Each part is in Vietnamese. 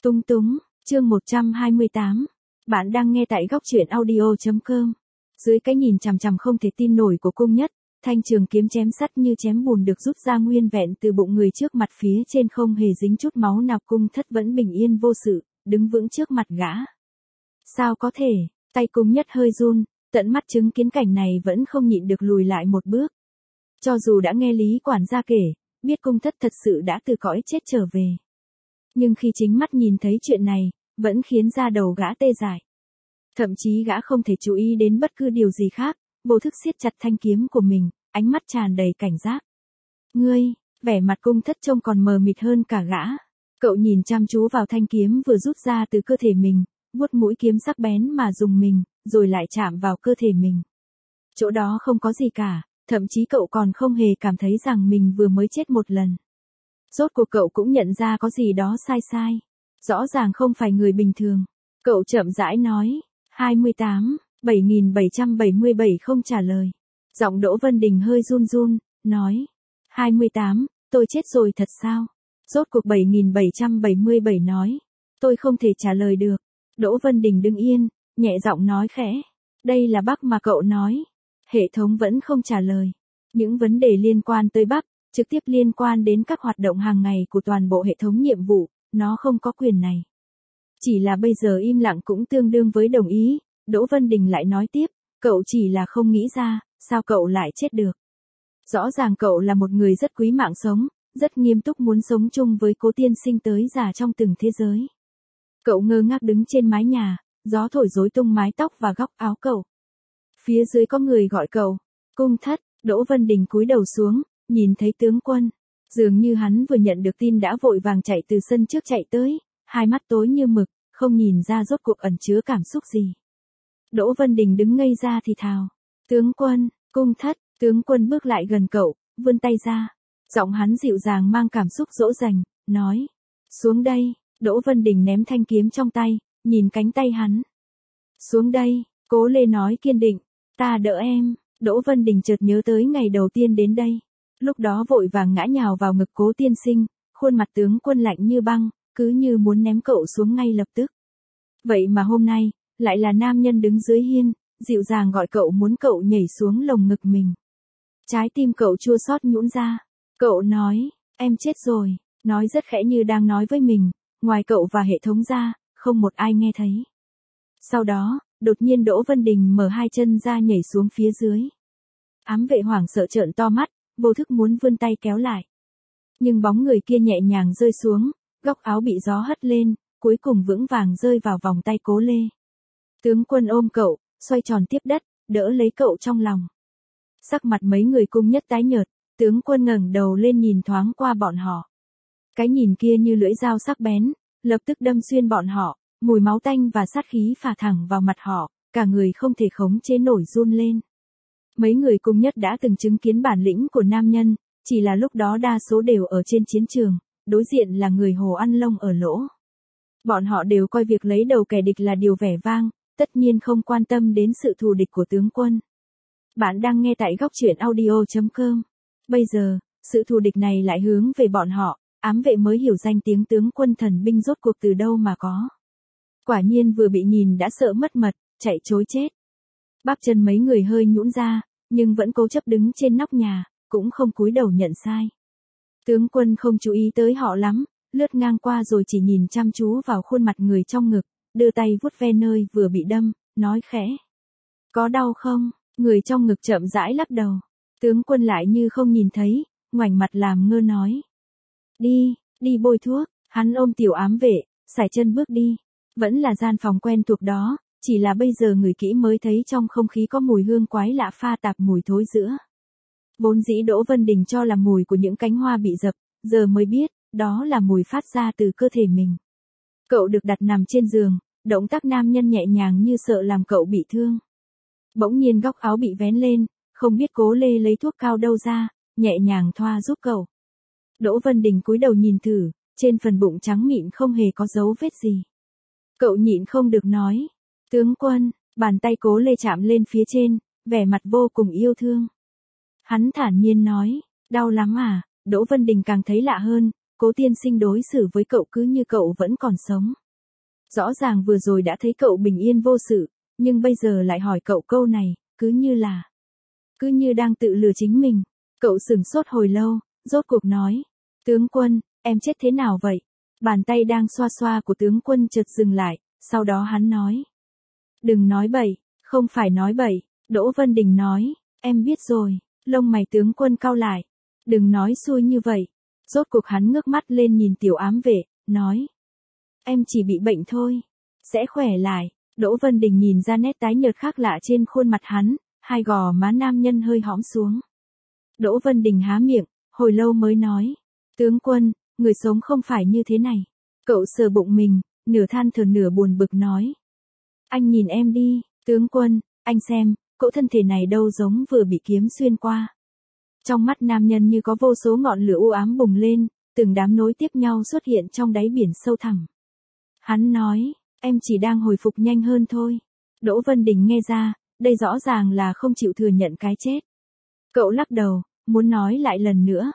Túng túng, chương 128. Bạn đang nghe tại góc truyện audio.com. Dưới cái nhìn chằm chằm không thể tin nổi của cung nhất, thanh trường kiếm chém sắt như chém bùn được rút ra nguyên vẹn từ bụng người trước mặt, phía trên không hề dính chút máu nào. Cung thất vẫn bình yên vô sự, đứng vững trước mặt gã. Sao có thể? Tay cung nhất hơi run, tận mắt chứng kiến cảnh này vẫn không nhịn được lùi lại một bước. Cho dù đã nghe Lý quản gia kể, biết cung thất thật sự đã từ cõi chết trở về, nhưng khi chính mắt nhìn thấy chuyện này, vẫn khiến da đầu gã tê dại. Thậm chí gã không thể chú ý đến bất cứ điều gì khác, vô thức siết chặt thanh kiếm của mình, ánh mắt tràn đầy cảnh giác. Ngươi, vẻ mặt cung thất trông còn mờ mịt hơn cả gã. Cậu nhìn chăm chú vào thanh kiếm vừa rút ra từ cơ thể mình, vuốt mũi kiếm sắc bén mà dùng mình, rồi lại chạm vào cơ thể mình. Chỗ đó không có gì cả, thậm chí cậu còn không hề cảm thấy rằng mình vừa mới chết một lần. Rốt cuộc cậu cũng nhận ra có gì đó sai. Rõ ràng không phải người bình thường. Cậu chậm rãi nói, 28, 7777 không trả lời. Giọng Đỗ Vân Đình hơi run, nói, 28, tôi chết rồi thật sao? Rốt cuộc 7777 nói, tôi không thể trả lời được. Đỗ Vân Đình đứng yên, nhẹ giọng nói khẽ, đây là Bắc mà cậu nói. Hệ thống vẫn không trả lời. Những vấn đề liên quan tới Bắc, trực tiếp liên quan đến các hoạt động hàng ngày của toàn bộ hệ thống nhiệm vụ, nó không có quyền này. Chỉ là bây giờ im lặng cũng tương đương với đồng ý. Đỗ Vân Đình lại nói tiếp, cậu chỉ là không nghĩ ra, sao cậu lại chết được. Rõ ràng cậu là một người rất quý mạng sống, rất nghiêm túc muốn sống chung với Cố tiên sinh tới già trong từng thế giới. Cậu ngơ ngác đứng trên mái nhà, gió thổi rối tung mái tóc và góc áo cậu. Phía dưới có người gọi cậu, cung thất. Đỗ Vân Đình cúi đầu xuống, nhìn thấy tướng quân. Dường như hắn vừa nhận được tin đã vội vàng chạy từ sân trước chạy tới, hai mắt tối như mực, không nhìn ra rốt cuộc ẩn chứa cảm xúc gì. Đỗ Vân Đình đứng ngây ra thì thào, tướng quân, cung thất. Tướng quân bước lại gần cậu, vươn tay ra. Giọng hắn dịu dàng mang cảm xúc dỗ dành, nói, xuống đây. Đỗ Vân Đình ném thanh kiếm trong tay, nhìn cánh tay hắn. Xuống đây, Cố Lê nói kiên định, ta đỡ em. Đỗ Vân Đình chợt nhớ tới ngày đầu tiên đến đây. Lúc đó vội vàng ngã nhào vào ngực Cố tiên sinh, khuôn mặt tướng quân lạnh như băng, cứ như muốn ném cậu xuống ngay lập tức. Vậy mà hôm nay, lại là nam nhân đứng dưới hiên, dịu dàng gọi cậu, muốn cậu nhảy xuống lồng ngực mình. Trái tim cậu chua xót nhũn ra. Cậu nói, em chết rồi, nói rất khẽ như đang nói với mình, ngoài cậu và hệ thống ra, không một ai nghe thấy. Sau đó, đột nhiên Đỗ Vân Đình mở hai chân ra nhảy xuống phía dưới. Ám vệ hoảng sợ trợn to mắt, vô thức muốn vươn tay kéo lại. Nhưng bóng người kia nhẹ nhàng rơi xuống, góc áo bị gió hất lên, cuối cùng vững vàng rơi vào vòng tay Cố Lê. Tướng quân ôm cậu, xoay tròn tiếp đất, đỡ lấy cậu trong lòng. Sắc mặt mấy người cung nhất tái nhợt, tướng quân ngẩng đầu lên nhìn thoáng qua bọn họ. Cái nhìn kia như lưỡi dao sắc bén, lập tức đâm xuyên bọn họ, mùi máu tanh và sát khí phả thẳng vào mặt họ, cả người không thể khống chế nổi run lên. Mấy người cung nhất đã từng chứng kiến bản lĩnh của nam nhân, chỉ là lúc đó đa số đều ở trên chiến trường, đối diện là người hồ ăn lông ở lỗ. Bọn họ đều coi việc lấy đầu kẻ địch là điều vẻ vang, tất nhiên không quan tâm đến sự thù địch của tướng quân. Bạn đang nghe tại góc truyện audio.com. Bây giờ, sự thù địch này lại hướng về bọn họ, ám vệ mới hiểu danh tiếng tướng quân thần binh rốt cuộc từ đâu mà có. Quả nhiên vừa bị nhìn đã sợ mất mật, chạy trối chết. Bắp chân mấy người hơi nhũn ra, nhưng vẫn cố chấp đứng trên nóc nhà, cũng không cúi đầu nhận sai. Tướng quân không chú ý tới họ lắm, lướt ngang qua rồi chỉ nhìn chăm chú vào khuôn mặt người trong ngực, đưa tay vuốt ve nơi vừa bị đâm, nói khẽ. Có đau không? Người trong ngực chậm rãi lắc đầu. Tướng quân lại như không nhìn thấy, ngoảnh mặt làm ngơ nói. Đi bôi thuốc. Hắn ôm tiểu ám vệ, sải chân bước đi. Vẫn là gian phòng quen thuộc đó, chỉ là bây giờ người kỹ mới thấy trong không khí có mùi hương quái lạ pha tạp mùi thối rữa. Vốn dĩ Đỗ Vân Đình cho là mùi của những cánh hoa bị dập, giờ mới biết, đó là mùi phát ra từ cơ thể mình. Cậu được đặt nằm trên giường, động tác nam nhân nhẹ nhàng như sợ làm cậu bị thương. Bỗng nhiên góc áo bị vén lên, không biết Cố Lê lấy thuốc cao đâu ra, nhẹ nhàng thoa giúp cậu. Đỗ Vân Đình cúi đầu nhìn thử, trên phần bụng trắng mịn không hề có dấu vết gì. Cậu nhịn không được nói, tướng quân. Bàn tay Cố Lê chạm lên phía trên, vẻ mặt vô cùng yêu thương. Hắn thản nhiên nói, đau lắm à? Đỗ Vân Đình càng thấy lạ hơn, Cố tiên sinh đối xử với cậu cứ như cậu vẫn còn sống. Rõ ràng vừa rồi đã thấy cậu bình yên vô sự, nhưng bây giờ lại hỏi cậu câu này, cứ như đang tự lừa chính mình. Cậu sửng sốt hồi lâu, rốt cuộc nói, tướng quân, em chết thế nào vậy? Bàn tay đang xoa xoa của tướng quân chợt dừng lại, sau đó hắn nói. Đừng nói bậy, không phải nói bậy, Đỗ Vân Đình nói, em biết rồi, lông mày tướng quân cau lại. Đừng nói xui như vậy. Rốt cuộc hắn ngước mắt lên nhìn tiểu ám vệ, nói. Em chỉ bị bệnh thôi, sẽ khỏe lại. Đỗ Vân Đình nhìn ra nét tái nhợt khác lạ trên khuôn mặt hắn, hai gò má nam nhân hơi hõm xuống. Đỗ Vân Đình há miệng, hồi lâu mới nói. Tướng quân, người sống không phải như thế này. Cậu sờ bụng mình, nửa than thở nửa buồn bực nói. Anh nhìn em đi, tướng quân, anh xem, cỗ thân thể này đâu giống vừa bị kiếm xuyên qua. Trong mắt nam nhân như có vô số ngọn lửa u ám bùng lên, từng đám nối tiếp nhau xuất hiện trong đáy biển sâu thẳm. Hắn nói, em chỉ đang hồi phục nhanh hơn thôi. Đỗ Vân Đình nghe ra, đây rõ ràng là không chịu thừa nhận cái chết. Cậu lắc đầu, muốn nói lại lần nữa.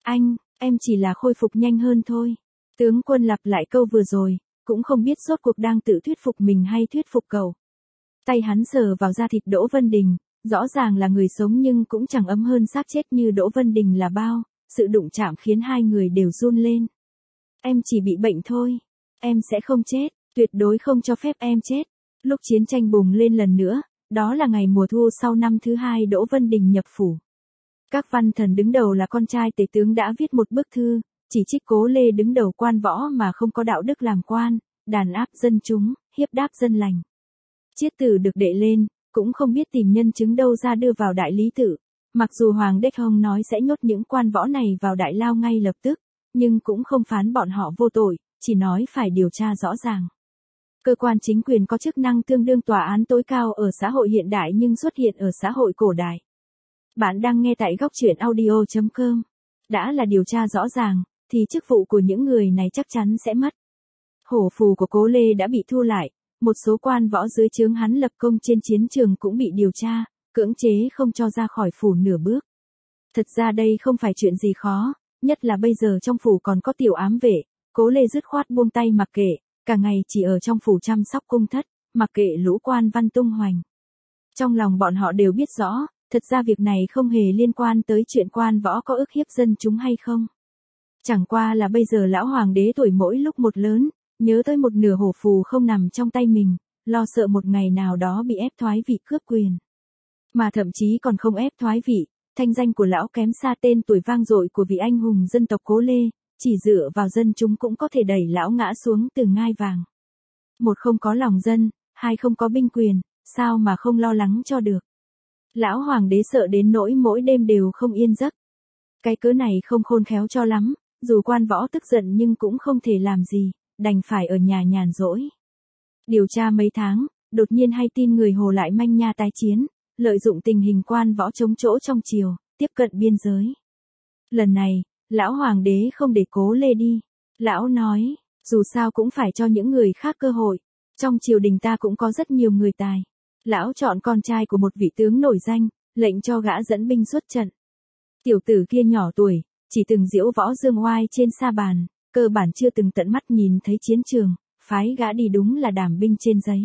Em chỉ là khôi phục nhanh hơn thôi. Tướng quân lặp lại câu vừa rồi, cũng không biết rốt cuộc đang tự thuyết phục mình hay thuyết phục cậu. Tay hắn sờ vào da thịt Đỗ Vân Đình, rõ ràng là người sống nhưng cũng chẳng ấm hơn xác chết như Đỗ Vân Đình là bao, sự đụng chạm khiến hai người đều run lên. Em chỉ bị bệnh thôi, em sẽ không chết, tuyệt đối không cho phép em chết. Lúc chiến tranh bùng lên lần nữa, đó là ngày mùa thu sau năm thứ hai Đỗ Vân Đình nhập phủ. Các văn thần đứng đầu là con trai tể tướng đã viết một bức thư, chỉ trích Cố Lê đứng đầu quan võ mà không có đạo đức làm quan, đàn áp dân chúng, hiếp đáp dân lành. Chiết tử được đệ lên, cũng không biết tìm nhân chứng đâu ra đưa vào đại lý tự. Mặc dù Hoàng Đếch Hồng nói sẽ nhốt những quan võ này vào đại lao ngay lập tức, nhưng cũng không phán bọn họ vô tội, chỉ nói phải điều tra rõ ràng. Cơ quan chính quyền có chức năng tương đương tòa án tối cao ở xã hội hiện đại nhưng xuất hiện ở xã hội cổ đại. Bạn đang nghe tại góc truyện audio.com. Đã là điều tra rõ ràng, thì chức vụ của những người này chắc chắn sẽ mất. Hổ phù của Cố Lê đã bị thu lại, một số quan võ dưới trướng hắn lập công trên chiến trường cũng bị điều tra, cưỡng chế không cho ra khỏi phủ nửa bước. Thật ra đây không phải chuyện gì khó, nhất là bây giờ trong phủ còn có tiểu ám vệ, Cố Lê dứt khoát buông tay mặc kệ, cả ngày chỉ ở trong phủ chăm sóc cung thất, mặc kệ lũ quan văn tung hoành. Trong lòng bọn họ đều biết rõ, thật ra việc này không hề liên quan tới chuyện quan võ có ức hiếp dân chúng hay không. Chẳng qua là bây giờ lão hoàng đế tuổi mỗi lúc một lớn, nhớ tới một nửa hổ phù không nằm trong tay mình, lo sợ một ngày nào đó bị ép thoái vị cướp quyền. Mà thậm chí còn không ép thoái vị, thanh danh của lão kém xa tên tuổi vang dội của vị anh hùng dân tộc Cố Lê, chỉ dựa vào dân chúng cũng có thể đẩy lão ngã xuống từ ngai vàng. Một không có lòng dân, hai không có binh quyền, sao mà không lo lắng cho được. Lão hoàng đế sợ đến nỗi mỗi đêm đều không yên giấc. Cái cớ này không khôn khéo cho lắm, dù quan võ tức giận nhưng cũng không thể làm gì, đành phải ở nhà nhàn rỗi. Điều tra mấy tháng, đột nhiên hay tin người Hồ lại manh nha tái chiến, lợi dụng tình hình quan võ chống chỗ trong triều, tiếp cận biên giới. Lần này, lão hoàng đế không để Cố Lê đi. Lão nói, dù sao cũng phải cho những người khác cơ hội. Trong triều đình ta cũng có rất nhiều người tài. Lão chọn con trai của một vị tướng nổi danh, lệnh cho gã dẫn binh xuất trận. Tiểu tử kia nhỏ tuổi, chỉ từng diễu võ dương oai trên sa bàn, cơ bản chưa từng tận mắt nhìn thấy chiến trường, phái gã đi đúng là đảm binh trên giấy.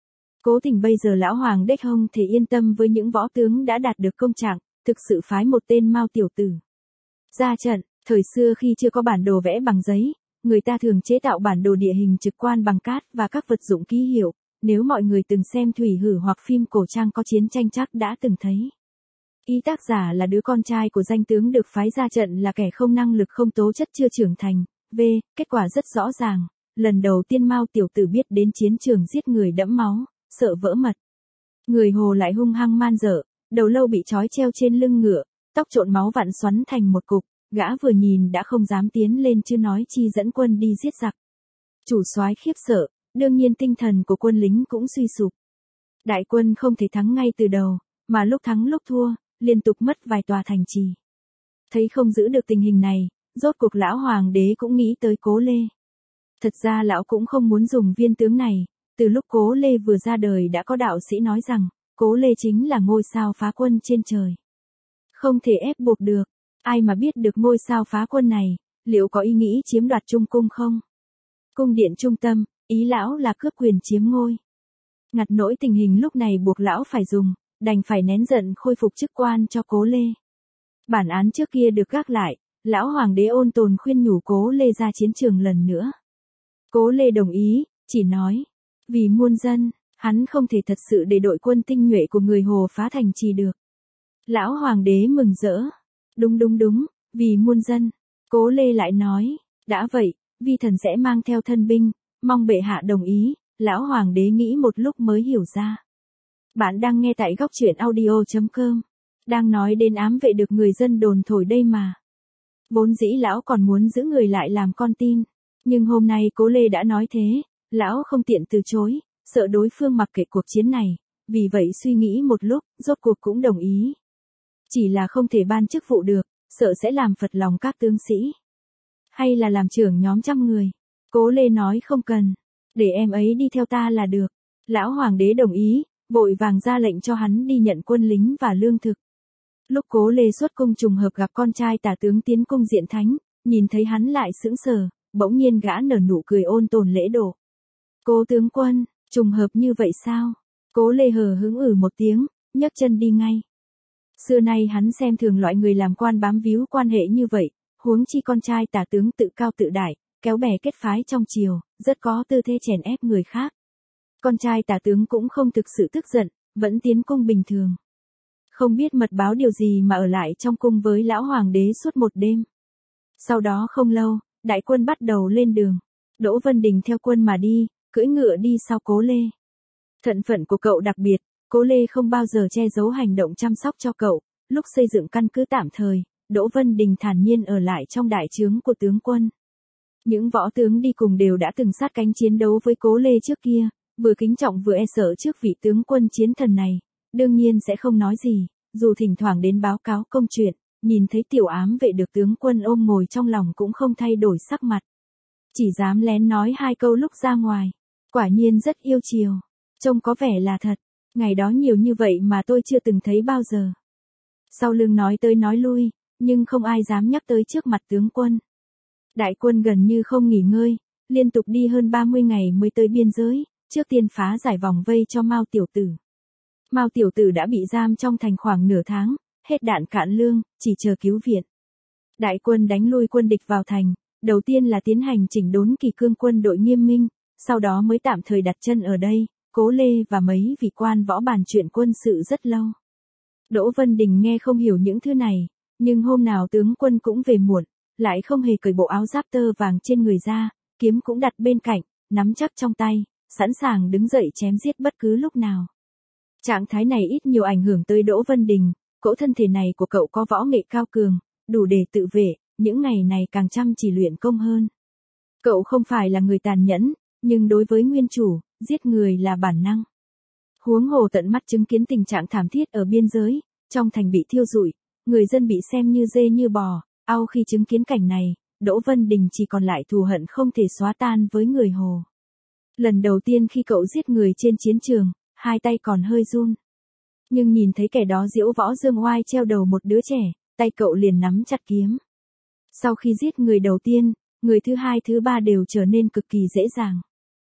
Cố tình bây giờ lão Hoàng Đếch Hồng thể yên tâm với những võ tướng đã đạt được công trạng, thực sự phái một tên Mao tiểu tử ra trận. Thời xưa khi chưa có bản đồ vẽ bằng giấy, người ta thường chế tạo bản đồ địa hình trực quan bằng cát và các vật dụng ký hiệu. Nếu mọi người từng xem thủy hử hoặc phim cổ trang có chiến tranh chắc đã từng thấy. Ý tác giả là đứa con trai của danh tướng được phái ra trận là kẻ không năng lực không tố chất chưa trưởng thành. Kết quả rất rõ ràng. Lần đầu tiên Mao tiểu tử biết đến chiến trường giết người đẫm máu, sợ vỡ mật. Người Hồ lại hung hăng man dợ, đầu lâu bị trói treo trên lưng ngựa, tóc trộn máu vặn xoắn thành một cục, gã vừa nhìn đã không dám tiến lên chứ nói chi dẫn quân đi giết giặc. Chủ soái khiếp sợ, đương nhiên tinh thần của quân lính cũng suy sụp. Đại quân không thể thắng ngay từ đầu, mà lúc thắng lúc thua, liên tục mất vài tòa thành trì. Thấy không giữ được tình hình này, rốt cuộc lão hoàng đế cũng nghĩ tới Cố Lê. Thật ra lão cũng không muốn dùng viên tướng này, từ lúc Cố Lê vừa ra đời đã có đạo sĩ nói rằng, Cố Lê chính là ngôi sao phá quân trên trời. Không thể ép buộc được, ai mà biết được ngôi sao phá quân này, liệu có ý nghĩ chiếm đoạt trung cung không? Cung điện trung tâm, ý lão là cướp quyền chiếm ngôi. Ngặt nỗi tình hình lúc này buộc lão phải dùng, đành phải nén giận khôi phục chức quan cho Cố Lê. Bản án trước kia được gác lại, lão hoàng đế ôn tồn khuyên nhủ Cố Lê ra chiến trường lần nữa. Cố Lê đồng ý, chỉ nói, vì muôn dân, hắn không thể thật sự để đội quân tinh nhuệ của người Hồ phá thành trì được. Lão hoàng đế mừng rỡ. Đúng, vì muôn dân. Cố Lê lại nói, đã vậy, vi thần sẽ mang theo thân binh, mong bệ hạ đồng ý. Lão hoàng đế nghĩ một lúc mới hiểu ra. Bạn đang nghe tại góc truyện audio.com. Đang nói đến ám vệ được người dân đồn thổi đây mà. Vốn dĩ lão còn muốn giữ người lại làm con tin. Nhưng hôm nay Cố Lê đã nói thế, lão không tiện từ chối, sợ đối phương mặc kệ cuộc chiến này. Vì vậy suy nghĩ một lúc, rốt cuộc cũng đồng ý. Chỉ là không thể ban chức vụ được, sợ sẽ làm phật lòng các tướng sĩ. Hay là làm trưởng nhóm trăm người. Cố Lê nói không cần. Để em ấy đi theo ta là được. Lão hoàng đế đồng ý, vội vàng ra lệnh cho hắn đi nhận quân lính và lương thực. Lúc Cố Lê xuất cung trùng hợp gặp con trai tả tướng tiến cung diện thánh, nhìn thấy hắn lại sững sờ, bỗng nhiên gã nở nụ cười ôn tồn lễ độ. Cố tướng quân, trùng hợp như vậy sao? Cố Lê hờ hững một tiếng, nhấc chân đi ngay. Xưa nay hắn xem thường loại người làm quan bám víu quan hệ như vậy, huống chi con trai tả tướng tự cao tự đại, kéo bè kết phái trong triều, rất có tư thế chèn ép người khác. Con trai tả tướng cũng không thực sự tức giận, vẫn tiến cung bình thường. Không biết mật báo điều gì mà ở lại trong cung với lão hoàng đế suốt một đêm. Sau đó không lâu, đại quân bắt đầu lên đường. Đỗ Vân Đình theo quân mà đi, cưỡi ngựa đi sau Cố Lê. Thân phận của cậu đặc biệt, Cố Lê không bao giờ che giấu hành động chăm sóc cho cậu. Lúc xây dựng căn cứ tạm thời, Đỗ Vân Đình thản nhiên ở lại trong đại trướng của tướng quân. Những võ tướng đi cùng đều đã từng sát cánh chiến đấu với Cố Lê trước kia, vừa kính trọng vừa e sợ trước vị tướng quân chiến thần này, đương nhiên sẽ không nói gì, dù thỉnh thoảng đến báo cáo công chuyện, nhìn thấy tiểu ám vệ được tướng quân ôm ngồi trong lòng cũng không thay đổi sắc mặt. Chỉ dám lén nói hai câu lúc ra ngoài, quả nhiên rất yêu chiều, trông có vẻ là thật, ngày đó nhiều như vậy mà tôi chưa từng thấy bao giờ. Sau lưng nói tới nói lui, nhưng không ai dám nhắc tới trước mặt tướng quân. Đại quân gần như không nghỉ ngơi, liên tục đi hơn 30 ngày mới tới biên giới, trước tiên phá giải vòng vây cho Mao tiểu tử. Mao tiểu tử đã bị giam trong thành khoảng nửa tháng, hết đạn cạn lương, chỉ chờ cứu viện. Đại quân đánh lui quân địch vào thành, đầu tiên là tiến hành chỉnh đốn kỳ cương quân đội nghiêm minh, sau đó mới tạm thời đặt chân ở đây. Cố Lê và mấy vị quan võ bàn chuyện quân sự rất lâu. Đỗ Vân Đình nghe không hiểu những thứ này, nhưng hôm nào tướng quân cũng về muộn, lại không hề cởi bộ áo giáp tơ vàng trên người ra, kiếm cũng đặt bên cạnh, nắm chắc trong tay, sẵn sàng đứng dậy chém giết bất cứ lúc nào. Trạng thái này ít nhiều ảnh hưởng tới Đỗ Vân Đình, cỗ thân thể này của cậu có võ nghệ cao cường, đủ để tự vệ, những ngày này càng chăm chỉ luyện công hơn. Cậu không phải là người tàn nhẫn, nhưng đối với nguyên chủ, giết người là bản năng. Huống hồ tận mắt chứng kiến tình trạng thảm thiết ở biên giới, trong thành bị thiêu rụi, người dân bị xem như dê như bò, au khi chứng kiến cảnh này, Đỗ Vân Đình chỉ còn lại thù hận không thể xóa tan với người Hồ. Lần đầu tiên khi cậu giết người trên chiến trường, hai tay còn hơi run. Nhưng nhìn thấy kẻ đó diễu võ dương oai treo đầu một đứa trẻ, tay cậu liền nắm chặt kiếm. Sau khi giết người đầu tiên, người thứ hai thứ ba đều trở nên cực kỳ dễ dàng.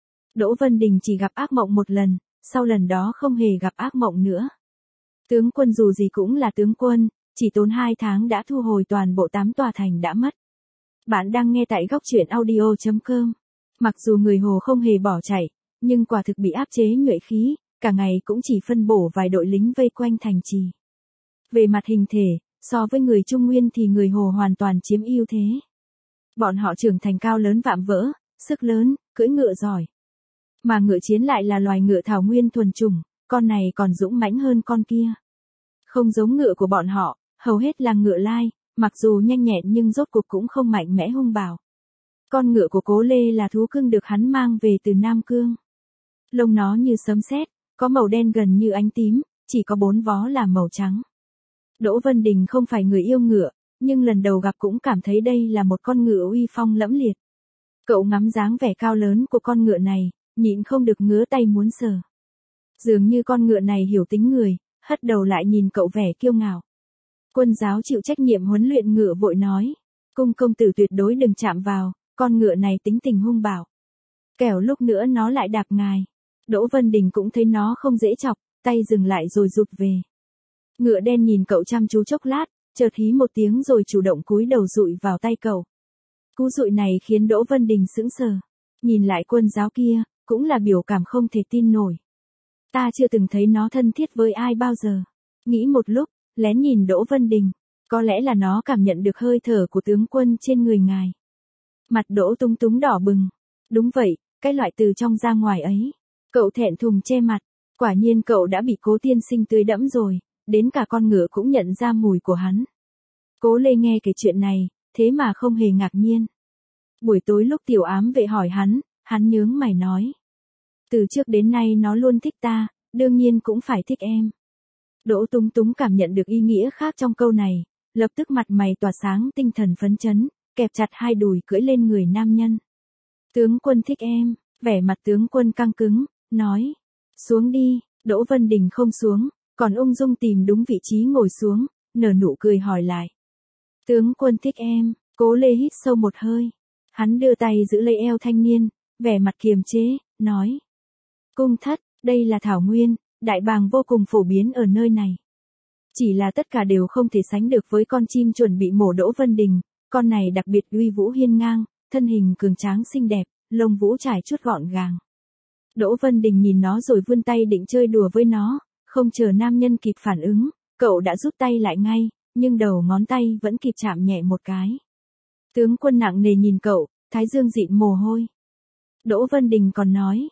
Đỗ Vân Đình chỉ gặp ác mộng một lần, sau lần đó không hề gặp ác mộng nữa. Tướng quân dù gì cũng là tướng quân, chỉ tốn 2 tháng đã thu hồi toàn bộ 8 tòa thành đã mất. Bạn đang nghe tại góc truyện audio.com. Mặc dù người Hồ không hề bỏ chạy, nhưng quả thực bị áp chế nhuệ khí, cả ngày cũng chỉ phân bổ vài đội lính vây quanh thành trì. Về mặt hình thể, so với người Trung Nguyên thì người Hồ hoàn toàn chiếm ưu thế. Bọn họ trưởng thành cao lớn vạm vỡ, sức lớn, cưỡi ngựa giỏi. Mà ngựa chiến lại là loài ngựa thảo nguyên thuần chủng, con này còn dũng mãnh hơn con kia. Không giống ngựa của bọn họ, hầu hết là ngựa lai, mặc dù nhanh nhẹn nhưng rốt cuộc cũng không mạnh mẽ hung bạo. Con ngựa của Cố Lê là thú cưng được hắn mang về từ Nam Cương. Lông nó như sấm sét, có màu đen gần như ánh tím, chỉ có 4 vó là màu trắng. Đỗ Vân Đình không phải người yêu ngựa, nhưng lần đầu gặp cũng cảm thấy đây là một con ngựa uy phong lẫm liệt. Cậu ngắm dáng vẻ cao lớn của con ngựa này, nhịn không được ngứa tay muốn sờ. Dường như con ngựa này hiểu tính người, hất đầu lại nhìn cậu vẻ kiêu ngạo. Quân giáo chịu trách nhiệm huấn luyện ngựa vội nói. Cung công tử tuyệt đối đừng chạm vào, con ngựa này tính tình hung bạo. Kẻo lúc nữa nó lại đạp ngài. Đỗ Vân Đình cũng thấy nó không dễ chọc, tay dừng lại rồi rụt về. Ngựa đen nhìn cậu chăm chú chốc lát, chợt hí một tiếng rồi chủ động cúi đầu dụi vào tay cậu. Cú dụi này khiến Đỗ Vân Đình sững sờ. Nhìn lại Quân Giáo kia, cũng là biểu cảm không thể tin nổi. Ta chưa từng thấy nó thân thiết với ai bao giờ. Nghĩ một lúc, lén nhìn Đỗ Vân Đình. Có lẽ là nó cảm nhận được hơi thở của tướng quân trên người ngài. Mặt Đỗ Túng Túng đỏ bừng. Đúng vậy, cái loại từ trong ra ngoài ấy. Cậu thẹn thùng che mặt. Quả nhiên cậu đã bị Cố tiên sinh tưới đẫm rồi. Đến cả con ngựa cũng nhận ra mùi của hắn. Cố Lê nghe kể chuyện này, thế mà không hề ngạc nhiên. Buổi tối lúc tiểu ám vệ hỏi hắn nhướng mày nói. Từ trước đến nay nó luôn thích ta, đương nhiên cũng phải thích em. Đỗ Túng Túng cảm nhận được ý nghĩa khác trong câu này, lập tức mặt mày tỏa sáng tinh thần phấn chấn, kẹp chặt hai đùi cưỡi lên người nam nhân. Tướng quân thích em, vẻ mặt tướng quân căng cứng, nói. Xuống đi, Đỗ Vân Đình không xuống, còn ung dung tìm đúng vị trí ngồi xuống, nở nụ cười hỏi lại. Tướng quân thích em, Cố Lê hít sâu một hơi. Hắn đưa tay giữ lấy eo thanh niên, vẻ mặt kiềm chế, nói. Cung thất, đây là thảo nguyên, đại bàng vô cùng phổ biến ở nơi này. Chỉ là tất cả đều không thể sánh được với con chim chuẩn bị mổ Đỗ Vân Đình, con này đặc biệt uy vũ hiên ngang, thân hình cường tráng xinh đẹp, lông vũ trải chuốt gọn gàng. Đỗ Vân Đình nhìn nó rồi vươn tay định chơi đùa với nó, không chờ nam nhân kịp phản ứng, cậu đã rút tay lại ngay, nhưng đầu ngón tay vẫn kịp chạm nhẹ một cái. Tướng quân nặng nề nhìn cậu, thái dương dịn mồ hôi. Đỗ Vân Đình còn nói,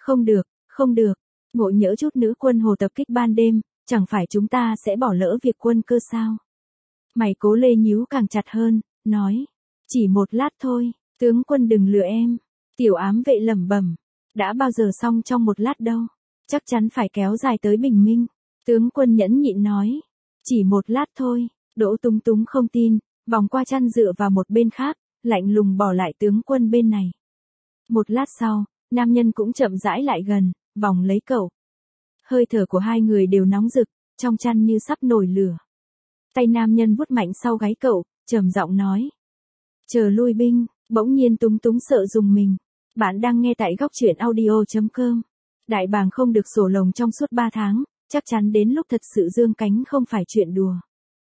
không được, ngộ nhỡ chút nữ quân hồ tập kích ban đêm, chẳng phải chúng ta sẽ bỏ lỡ việc quân cơ sao? Mày Cố Lê nhíu càng chặt hơn, nói, chỉ một lát thôi, tướng quân đừng lừa em. Tiểu ám vệ lẩm bẩm, đã bao giờ xong trong một lát đâu, chắc chắn phải kéo dài tới bình minh. Tướng quân nhẫn nhịn nói, chỉ một lát thôi. Đỗ Túng Túng không tin, vòng qua chăn dựa vào một bên khác, lạnh lùng bỏ lại tướng quân bên này. Một lát sau, nam nhân cũng chậm rãi lại gần, vòng lấy cậu. Hơi thở của hai người đều nóng rực, trong chăn như sắp nổi lửa. Tay nam nhân vuốt mạnh sau gáy cậu, trầm giọng nói. Chờ lui binh, bỗng nhiên Túng Túng sợ rùng mình. Bạn đang nghe tại góc truyện audio.com. Đại bàng không được sổ lồng trong suốt 3 tháng, chắc chắn đến lúc thật sự dương cánh không phải chuyện đùa.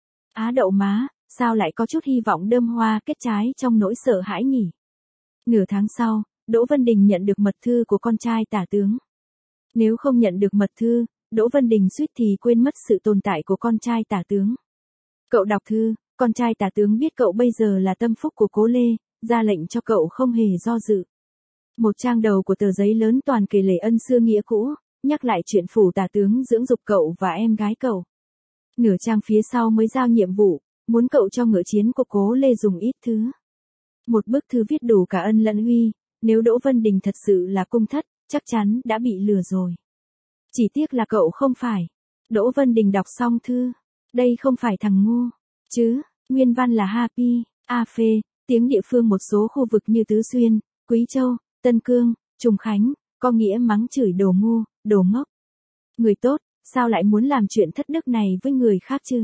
Á đậu má, sao lại có chút hy vọng đơm hoa kết trái trong nỗi sợ hãi nhỉ? Nửa tháng sau, Đỗ Vân Đình nhận được mật thư của con trai tả tướng. Nếu không nhận được mật thư, Đỗ Vân Đình suýt thì quên mất sự tồn tại của con trai tả tướng. Cậu đọc thư, con trai tả tướng biết cậu bây giờ là tâm phúc của Cố Lê, ra lệnh cho cậu không hề do dự. Một trang đầu của tờ giấy lớn toàn kể lể ân xưa nghĩa cũ, nhắc lại chuyện phủ tả tướng dưỡng dục cậu và em gái cậu. Nửa trang phía sau mới giao nhiệm vụ, muốn cậu cho ngựa chiến của Cố Lê dùng ít thứ. Một bức thư viết đủ cả ân lẫn uy, nếu Đỗ Vân Đình thật sự là cung thất, chắc chắn đã bị lừa rồi. Chỉ tiếc là cậu không phải. Đỗ Vân Đình đọc xong thư. Đây không phải thằng ngu, chứ, nguyên văn là Happy, A Phê, tiếng địa phương một số khu vực như Tứ Xuyên, Quý Châu, Tân Cương, Trùng Khánh, có nghĩa mắng chửi đồ ngu, đồ ngốc. Người tốt, sao lại muốn làm chuyện thất đức này với người khác chứ?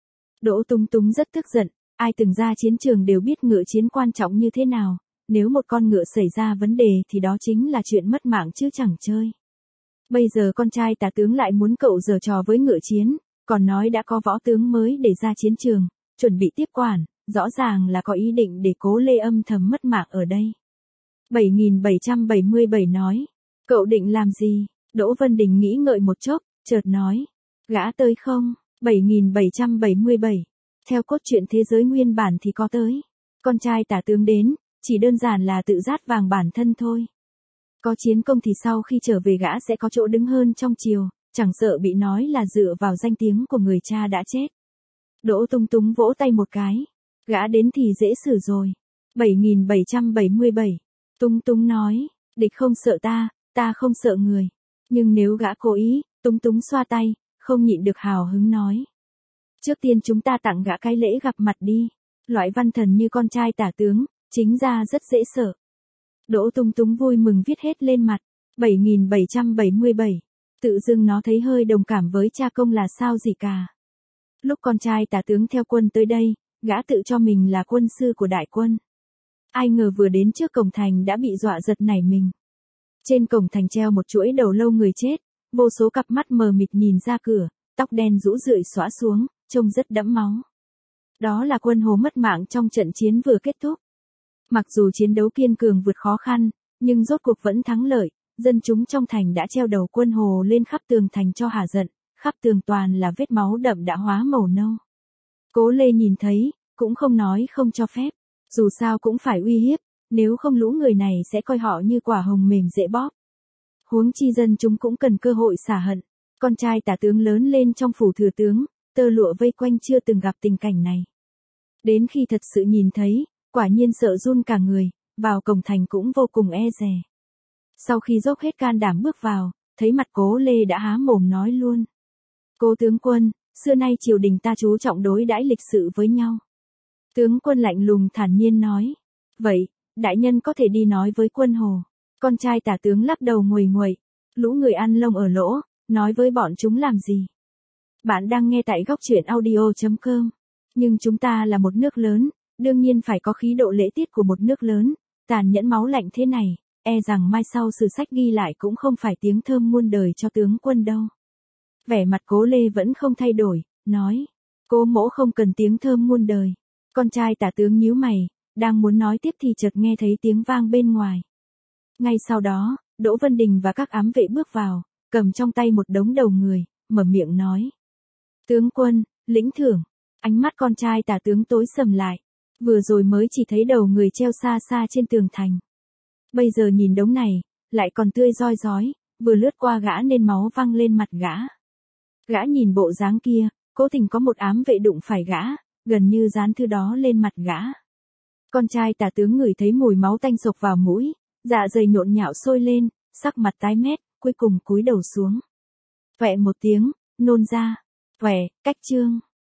Đỗ Túng Túng rất tức giận, ai từng ra chiến trường đều biết ngựa chiến quan trọng như thế nào, nếu một con ngựa xảy ra vấn đề thì đó chính là chuyện mất mạng chứ chẳng chơi. Bây giờ con trai tả tướng lại muốn cậu giở trò với ngựa chiến, còn nói đã có võ tướng mới để ra chiến trường, chuẩn bị tiếp quản, rõ ràng là có ý định để Cố Lê âm thầm mất mạng ở đây. 7777 nói, cậu định làm gì? Đỗ Vân Đình nghĩ ngợi một chốc, chợt nói, gã tới không? 7777, theo cốt truyện thế giới nguyên bản thì có tới. Con trai tả tướng đến, chỉ đơn giản là tự dát vàng bản thân thôi. Có chiến công thì sau khi trở về gã sẽ có chỗ đứng hơn trong triều, chẳng sợ bị nói là dựa vào danh tiếng của người cha đã chết. Đỗ Túng Túng vỗ tay một cái, gã đến thì dễ xử rồi. 7777, Túng Túng nói, địch không sợ ta không sợ người. Nhưng nếu gã cố ý, Túng Túng xoa tay, không nhịn được hào hứng nói. Trước tiên chúng ta tặng gã cái lễ gặp mặt đi. Loại văn thần như con trai tả tướng, chính ra rất dễ sợ. Đỗ Túng Túng vui mừng viết hết lên mặt. 7777, tự dưng nó thấy hơi đồng cảm với cha công là sao gì cả. Lúc con trai tả tướng theo quân tới đây, Gã tự cho mình là quân sư của đại quân. Ai ngờ vừa đến trước cổng thành đã bị dọa giật nảy mình. Trên cổng thành treo một chuỗi đầu lâu người chết, vô số cặp mắt mờ mịt nhìn ra cửa, tóc đen rũ rượi xõa xuống, trông rất đẫm máu. Đó là quân Hồ mất mạng trong trận chiến vừa kết thúc. Mặc dù chiến đấu kiên cường vượt khó khăn, nhưng rốt cuộc vẫn thắng lợi, dân chúng trong thành đã treo đầu quân Hồ lên khắp tường thành cho hả giận, khắp tường toàn là vết máu đậm đã hóa màu nâu. Cố Lê nhìn thấy, cũng không nói không cho phép, dù sao cũng phải uy hiếp, nếu không lũ người này sẽ coi họ như quả hồng mềm dễ bóp. Huống chi dân chúng cũng cần cơ hội xả hận, con trai Tả tướng lớn lên trong phủ thừa tướng, tơ lụa vây quanh chưa từng gặp tình cảnh này. Đến khi thật sự nhìn thấy, quả nhiên sợ run cả người, vào cổng thành cũng vô cùng e dè. Sau khi dốc hết can đảm bước vào, thấy mặt Cố Lê đã há mồm nói luôn. Cố tướng quân, xưa nay triều đình ta chú trọng đối đãi lịch sự với nhau. Tướng quân lạnh lùng thản nhiên nói. Vậy, đại nhân có thể đi nói với quân Hồ. Con trai Tả tướng lắc đầu nguầy nguậy. Lũ người ăn lông ở lỗ, nói với bọn chúng làm gì? Bạn đang nghe tại góc truyện audio.com. Nhưng chúng ta là một nước lớn, đương nhiên phải có khí độ lễ tiết của một nước lớn. Tàn nhẫn máu lạnh thế này, e rằng mai sau sử sách ghi lại cũng không phải tiếng thơm muôn đời cho tướng quân đâu. Vẻ mặt Cố Lê vẫn không thay đổi, nói. Cố mỗ không cần tiếng thơm muôn đời. Con trai Tả tướng nhíu mày, đang muốn nói tiếp thì chợt nghe thấy tiếng vang bên ngoài. Ngay sau đó, Đỗ Vân Đình và các ám vệ bước vào, cầm trong tay một đống đầu người, mở miệng nói. Tướng quân, lĩnh thưởng. Ánh mắt con trai Tả tướng tối sầm lại. Vừa rồi mới chỉ thấy đầu người treo xa xa trên tường thành. Bây giờ nhìn đống này, lại còn tươi roi rói, vừa lướt qua gã nên máu văng lên mặt gã. Gã nhìn bộ dáng kia, cố tình có một ám vệ đụng phải gã, gần như dán thứ đó lên mặt gã. Con trai Tả tướng ngửi thấy mùi máu tanh sộc vào mũi, dạ dày nhộn nhạo sôi lên, sắc mặt tái mét, cuối cùng cúi đầu xuống. Vẹ một tiếng, nôn ra. Vẹ, cách chương.